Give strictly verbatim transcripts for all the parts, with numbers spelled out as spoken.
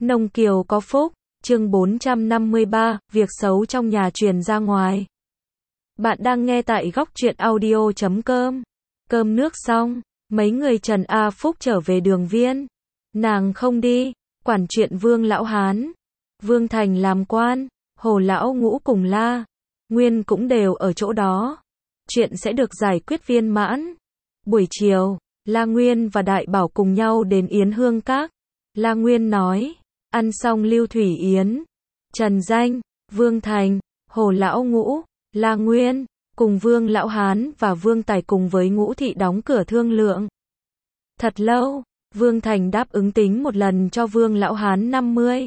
Nông Kiều có phúc, chương bốn trăm năm mươi ba, việc xấu trong nhà truyền ra ngoài. Bạn đang nghe tại góc truyện audio chấm com. Cơm nước xong, mấy người Trần A Phúc trở về Đường Viên. Nàng không đi, quản chuyện Vương Lão Hán. Vương Thành làm quan, Hồ Lão Ngũ cùng La Nguyên cũng đều ở chỗ đó. Chuyện sẽ được giải quyết viên mãn. Buổi chiều, La Nguyên và Đại Bảo cùng nhau đến Yến Hương Các. La Nguyên nói, ăn xong Lưu Thủy Yến, Trần Danh, Vương Thành, Hồ Lão Ngũ, La Nguyên, cùng Vương Lão Hán và Vương Tài cùng với Ngũ Thị đóng cửa thương lượng. Thật lâu, Vương Thành đáp ứng tính một lần cho Vương Lão Hán năm mươi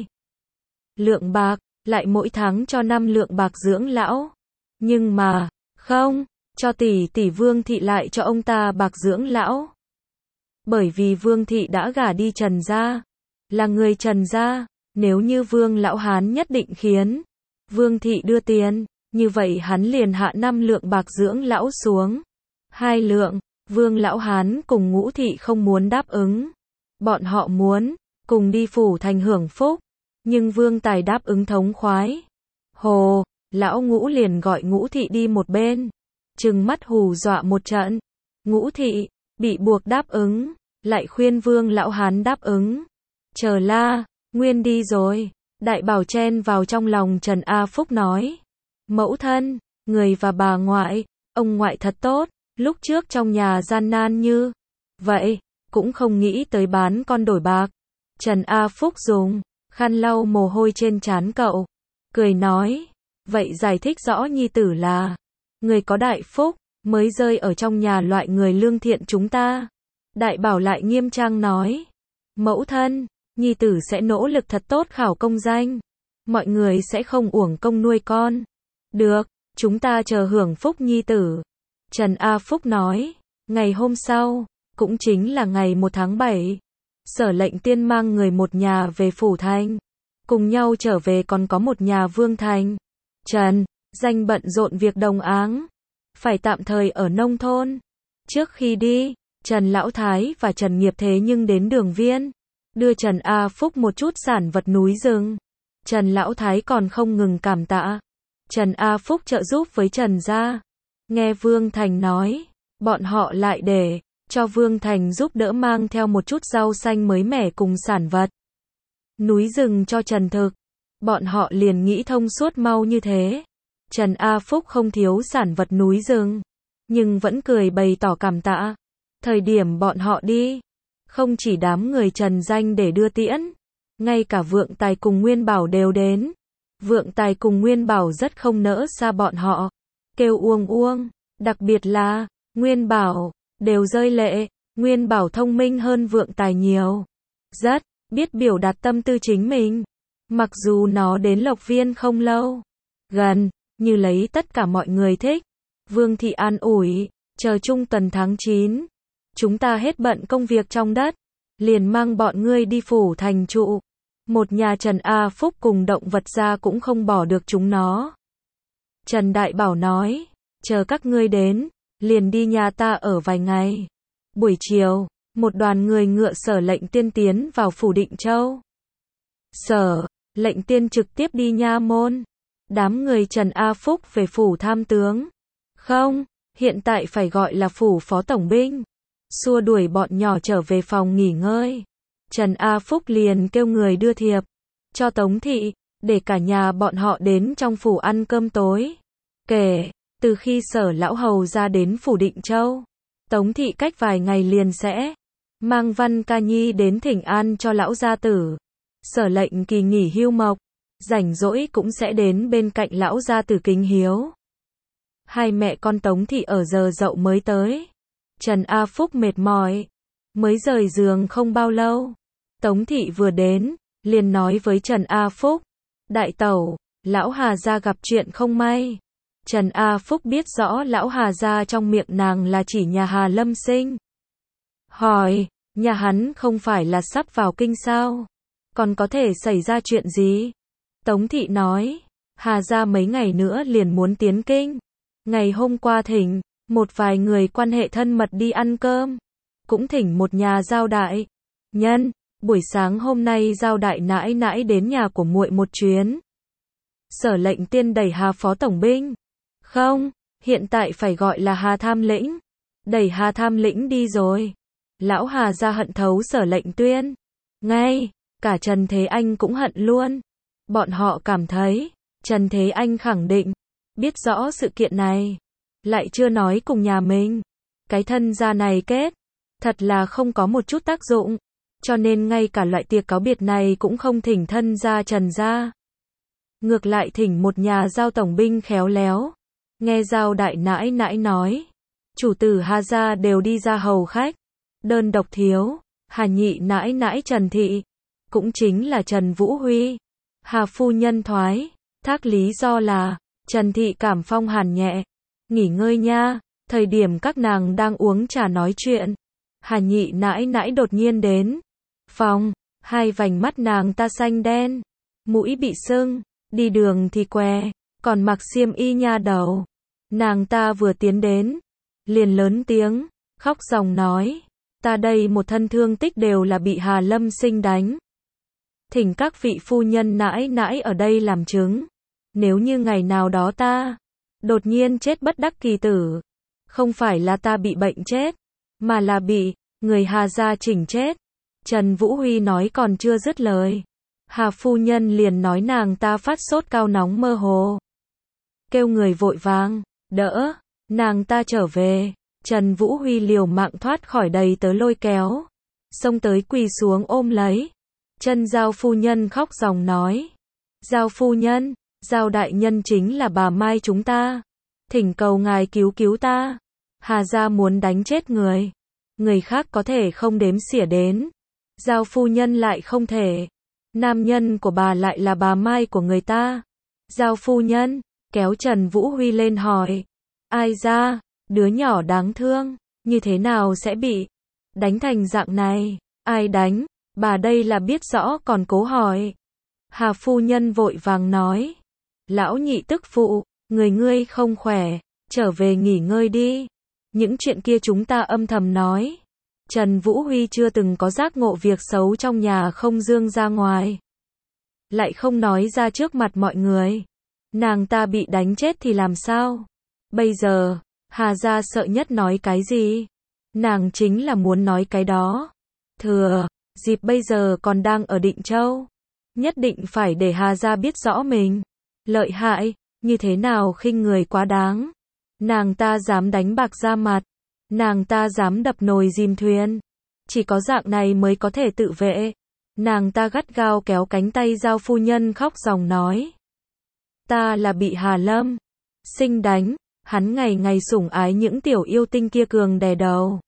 lượng bạc, lại mỗi tháng cho năm lượng bạc dưỡng lão. Nhưng mà, không, cho tỷ tỷ Vương Thị lại cho ông ta bạc dưỡng lão. Bởi vì Vương Thị đã gả đi Trần gia, là người Trần gia, nếu như Vương Lão Hán nhất định khiến Vương Thị đưa tiền, như vậy hắn liền hạ năm lượng bạc dưỡng lão xuống. Hai lượng, Vương Lão Hán cùng Ngũ Thị không muốn đáp ứng. Bọn họ muốn cùng đi phủ thành hưởng phúc, nhưng Vương Tài đáp ứng thống khoái. Hồ Lão Ngũ liền gọi Ngũ Thị đi một bên, trừng mắt hù dọa một trận. Ngũ Thị bị buộc đáp ứng, lại khuyên Vương Lão Hán đáp ứng. Chờ La Nguyên đi rồi, Đại Bảo chen vào trong lòng Trần A Phúc nói, mẫu thân, người và bà ngoại, ông ngoại thật tốt, lúc trước trong nhà gian nan như vậy, cũng không nghĩ tới bán con đổi bạc. Trần A Phúc dùng khăn lau mồ hôi trên trán cậu, cười nói, vậy giải thích rõ nhi tử là người có đại phúc, mới rơi ở trong nhà loại người lương thiện chúng ta. Đại Bảo lại nghiêm trang nói, mẫu thân, nhi tử sẽ nỗ lực thật tốt khảo công danh, mọi người sẽ không uổng công nuôi con. Được, chúng ta chờ hưởng phúc nhi tử. Trần A Phúc nói, ngày hôm sau, cũng chính là ngày một tháng bảy, Sở Lệnh Tiên mang người một nhà về phủ thành, cùng nhau trở về còn có một nhà Vương Thành. Trần Danh bận rộn việc đồng áng, phải tạm thời ở nông thôn. Trước khi đi, Trần Lão Thái và Trần Nghiệp thế nhưng đến Đường Viên, đưa Trần A Phúc một chút sản vật núi rừng. Trần Lão Thái còn không ngừng cảm tạ Trần A Phúc trợ giúp với Trần gia. Nghe Vương Thành nói, bọn họ lại để cho Vương Thành giúp đỡ mang theo một chút rau xanh mới mẻ cùng sản vật núi rừng cho Trần Thực. Bọn họ liền nghĩ thông suốt mau như thế. Trần A Phúc không thiếu sản vật núi rừng, nhưng vẫn cười bày tỏ cảm tạ. Thời điểm bọn họ đi, không chỉ đám người Trần Danh để đưa tiễn, ngay cả Vượng Tài cùng Nguyên Bảo đều đến. Vượng Tài cùng Nguyên Bảo rất không nỡ xa bọn họ, kêu uông uông, đặc biệt là Nguyên Bảo, đều rơi lệ. Nguyên Bảo thông minh hơn Vượng Tài nhiều, rất biết biểu đạt tâm tư chính mình. Mặc dù nó đến Lộc Viên không lâu, gần như lấy tất cả mọi người thích. Vương Thị an ủi, chờ trung tuần tháng chín, chúng ta hết bận công việc trong đất, liền mang bọn ngươi đi phủ thành trụ. Một nhà Trần A Phúc cùng động vật ra cũng không bỏ được chúng nó. Trần Đại Bảo nói, chờ các ngươi đến, liền đi nhà ta ở vài ngày. Buổi chiều, một đoàn người ngựa Sở Lệnh Tiên tiến vào phủ Định Châu. Sở Lệnh Tiên trực tiếp đi nha môn. Đám người Trần A Phúc về phủ tham tướng. Không, hiện tại phải gọi là phủ phó tổng binh. Xua đuổi bọn nhỏ trở về phòng nghỉ ngơi. Trần A Phúc liền kêu người đưa thiệp cho Tống Thị, để cả nhà bọn họ đến trong phủ ăn cơm tối. Kể từ khi Sở Lão Hầu ra đến phủ Định Châu, Tống Thị cách vài ngày liền sẽ mang Văn Ca Nhi đến thỉnh an cho lão gia tử. Sở Lệnh kỳ nghỉ hưu mộc, rảnh rỗi cũng sẽ đến bên cạnh lão gia tử kính hiếu. Hai mẹ con Tống Thị ở giờ dậu mới tới. Trần A Phúc mệt mỏi, mới rời giường không bao lâu. Tống Thị vừa đến, liền nói với Trần A Phúc, đại tẩu, lão Hà gia gặp chuyện không may. Trần A Phúc biết rõ lão Hà gia trong miệng nàng là chỉ nhà Hà Lâm Sinh. Hỏi, nhà hắn không phải là sắp vào kinh sao? Còn có thể xảy ra chuyện gì? Tống Thị nói, Hà gia mấy ngày nữa liền muốn tiến kinh. Ngày hôm qua thỉnh một vài người quan hệ thân mật đi ăn cơm, cũng thỉnh một nhà giao đại nhân buổi sáng hôm nay Giao đại nãi nãi đến nhà của muội một chuyến. Sở Lệnh Tiên đẩy Hà phó tổng binh. Không, hiện tại phải gọi là Hà tham lĩnh. Đẩy Hà tham lĩnh đi rồi. Lão Hà ra hận thấu Sở Lệnh Tuyên. Ngay, cả Trần Thế Anh cũng hận luôn. Bọn họ cảm thấy, Trần Thế Anh khẳng định, biết rõ sự kiện này, lại chưa nói cùng nhà mình. Cái thân gia này kết, thật là không có một chút tác dụng. Cho nên ngay cả loại tiệc cáo biệt này cũng không thỉnh thân gia Trần gia. Ngược lại thỉnh một nhà Giao tổng binh khéo léo. Nghe Giao đại nãi nãi nói, chủ tử Hà gia đều đi ra hầu khách. Đơn độc thiếu, Hà nhị nãi nãi Trần thị, cũng chính là Trần Vũ Huy. Hà phu nhân thoái, thác lý do là, Trần thị cảm phong hàn nhẹ. Nghỉ ngơi nha, thời điểm các nàng đang uống trà nói chuyện. Hà nhị nãi nãi đột nhiên đến. Phòng, hai vành mắt nàng ta xanh đen, mũi bị sưng, đi đường thì què, còn mặc xiêm y nha đầu. Nàng ta vừa tiến đến, liền lớn tiếng, khóc ròng nói, ta đây một thân thương tích đều là bị Hà Lâm Sinh đánh. Thỉnh các vị phu nhân nãi nãi ở đây làm chứng, nếu như ngày nào đó ta đột nhiên chết bất đắc kỳ tử, không phải là ta bị bệnh chết, mà là bị người Hà gia chỉnh chết. Trần Vũ Huy nói còn chưa dứt lời, Hà phu nhân liền nói nàng ta phát sốt cao nóng mơ hồ, kêu người vội vàng đỡ nàng ta trở về. Trần Vũ Huy liều mạng thoát khỏi đầy tớ lôi kéo, xông tới quỳ xuống ôm lấy chân Giao phu nhân, khóc ròng nói, Giao phu nhân, Giao đại nhân chính là bà Mai chúng ta, thỉnh cầu ngài cứu cứu ta. Hà gia muốn đánh chết người, người khác có thể không đếm xỉa đến, Giao phu nhân lại không thể. Nam nhân của bà lại là bà Mai của người ta. Giao phu nhân kéo Trần Vũ Huy lên hỏi, ai ra, đứa nhỏ đáng thương, như thế nào sẽ bị đánh thành dạng này? Ai đánh? Bà đây là biết rõ còn cố hỏi. Hà phu nhân vội vàng nói, lão nhị tức phụ, người ngươi không khỏe, trở về nghỉ ngơi đi. Những chuyện kia chúng ta âm thầm nói. Trần Vũ Huy chưa từng có giác ngộ việc xấu trong nhà không dương ra ngoài, lại không nói ra trước mặt mọi người. Nàng ta bị đánh chết thì làm sao? Bây giờ, Hà gia sợ nhất nói cái gì? Nàng chính là muốn nói cái đó. Thừa dịp bây giờ còn đang ở Định Châu, nhất định phải để Hà gia biết rõ mình lợi hại, như thế nào khinh người quá đáng. Nàng ta dám đánh bạc ra mặt, nàng ta dám đập nồi dìm thuyền, chỉ có dạng này mới có thể tự vệ. Nàng ta gắt gao kéo cánh tay Giao phu nhân, khóc ròng nói, ta là bị Hà Lâm Sinh đánh, hắn ngày ngày sủng ái những tiểu yêu tinh kia cường đè đầu.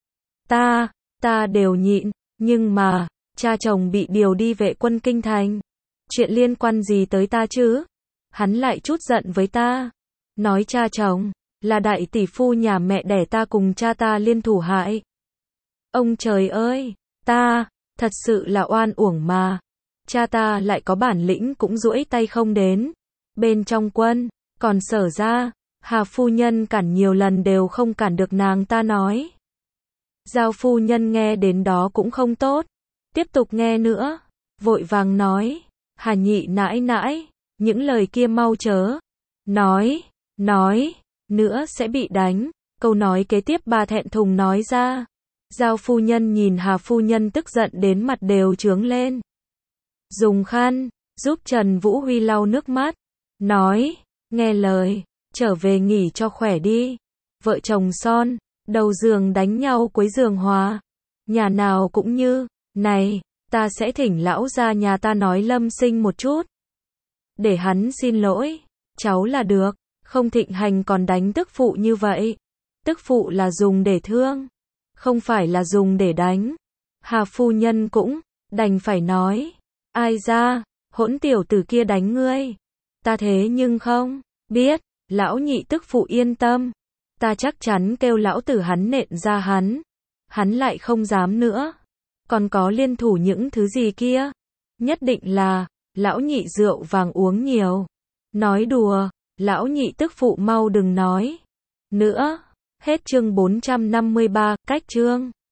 Ta, ta đều nhịn, nhưng mà, cha chồng bị điều đi vệ quân kinh thành. Chuyện liên quan gì tới ta chứ? Hắn lại chút giận với ta, nói cha chồng là đại tỷ phu nhà mẹ đẻ ta cùng cha ta liên thủ hại. Ông trời ơi, ta, thật sự là oan uổng mà. Cha ta lại có bản lĩnh cũng duỗi tay không đến. Bên trong quân, còn Sở ra, Hà phu nhân cản nhiều lần đều không cản được nàng ta nói. Giao phu nhân nghe đến đó cũng không tốt, tiếp tục nghe nữa, vội vàng nói, Hà nhị nãi nãi, những lời kia mau chớ nói, nói nữa sẽ bị đánh. Câu nói kế tiếp bà thẹn thùng nói ra. Giao phu nhân nhìn Hà phu nhân tức giận đến mặt đều trướng lên, dùng khăn giúp Trần Vũ Huy lau nước mắt, nói, nghe lời, trở về nghỉ cho khỏe đi. Vợ chồng son, đầu giường đánh nhau quấy giường hòa, nhà nào cũng như này. Ta sẽ thỉnh lão ra nhà ta nói Lâm Sinh một chút, để hắn xin lỗi cháu là được, không thịnh hành còn đánh tức phụ như vậy. Tức phụ là dùng để thương, không phải là dùng để đánh. Hà phu nhân cũng đành phải nói, ai ra, hỗn tiểu tử kia đánh ngươi, ta thế nhưng không biết. Lão nhị tức phụ yên tâm, ta chắc chắn kêu lão tử hắn nện ra hắn, hắn lại không dám nữa. Còn có liên thủ những thứ gì kia, nhất định là lão nhị rượu vàng uống nhiều. Nói đùa, lão nhị tức phụ mau đừng nói nữa. Hết chương bốn trăm năm mươi ba, cách chương